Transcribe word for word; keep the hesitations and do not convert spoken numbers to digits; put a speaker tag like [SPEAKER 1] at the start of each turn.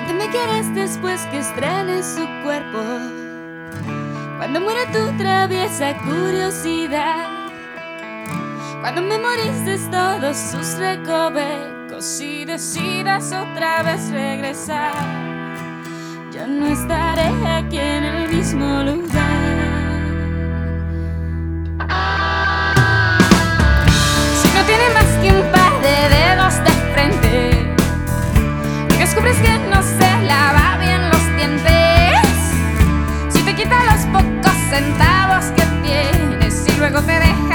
[SPEAKER 1] que me quieres después que estrenes su cuerpo, cuando muera tu traviesa curiosidad, cuando memorices todos sus recovecos y decidas otra vez regresar. Yo no estaré aquí en el mismo lugar. Si no tiene más que un par de dedos de frente, descubres que no se lava bien los dientes, si te quita los pocos centavos que tienes y luego te deja